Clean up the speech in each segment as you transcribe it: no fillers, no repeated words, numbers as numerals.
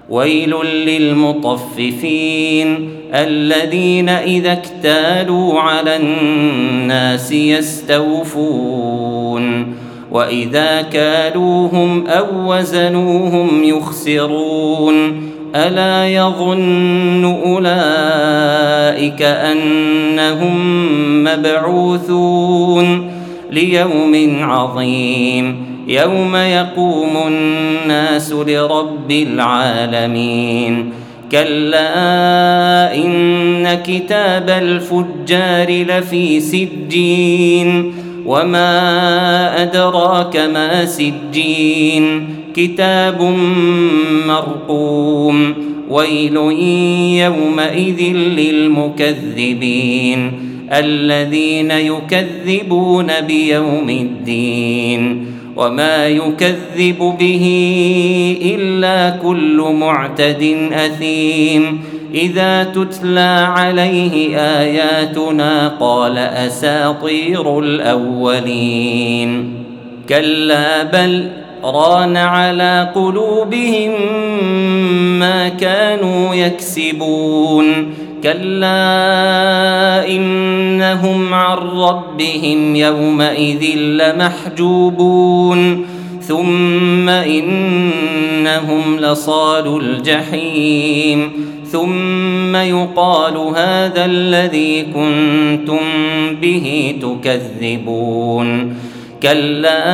ويل للمطففين الذين إذا اكتالوا على الناس يستوفون وإذا كالوهم أو وزنوهم يخسرون ألا يظن أولئك أنهم مبعوثون ليوم عظيم يوم يقوم الناس لرب العالمين كلا إن كتاب الفجار لفي سجين وما أدراك ما سجين كتاب مرقوم ويل يومئذ للمكذبين الذين يكذبون بيوم الدين وما يكذب به إلا كل معتد أثيم إذا تتلى عليه آياتنا قال أساطير الأولين كلا بل ران على قلوبهم ما كانوا يكسبون كلا إنهم عن ربهم يومئذ لمحجوبون ثم إنهم لصالو الجحيم ثم يقال هذا الذي كنتم به تكذبون كلا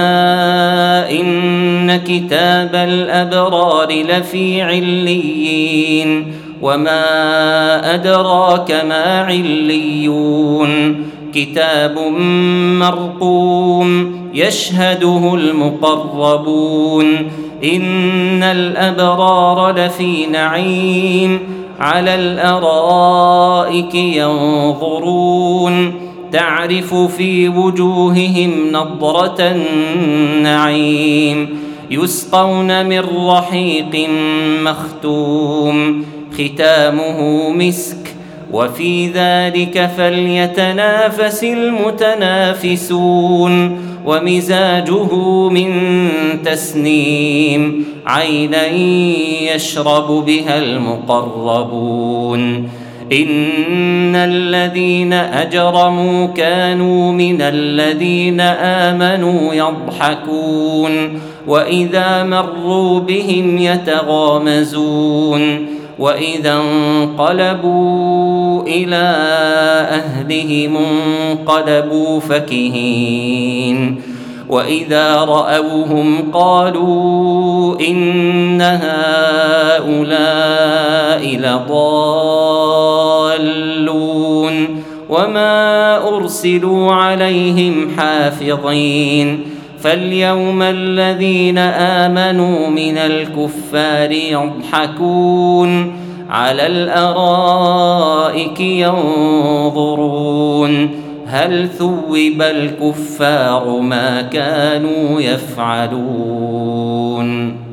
إن كتاب الأبرار لفي عليين وما أدراك ما عليون كتاب مرقوم يشهده المقربون إن الأبرار لفي نعيم على الأرائك ينظرون تعرف في وجوههم نضرة النعيم يسقون من رحيق مختوم ختامه مسك وفي ذلك فليتنافس المتنافسون ومزاجه من تسنيم عينا يشرب بها المقربون إن الذين أجرموا كانوا من الذين آمنوا يضحكون وإذا مروا بهم يتغامزون وإذا انقلبوا إلى أهلهم انقلبوا فكهين وإذا رأوهم قالوا إن هؤلاء لضالون وما أرسلوا عليهم حافظين فاليوم الذين آمنوا من الكفار يضحكون على الأرائك ينظرون هل ثوب الكفار ما كانوا يفعلون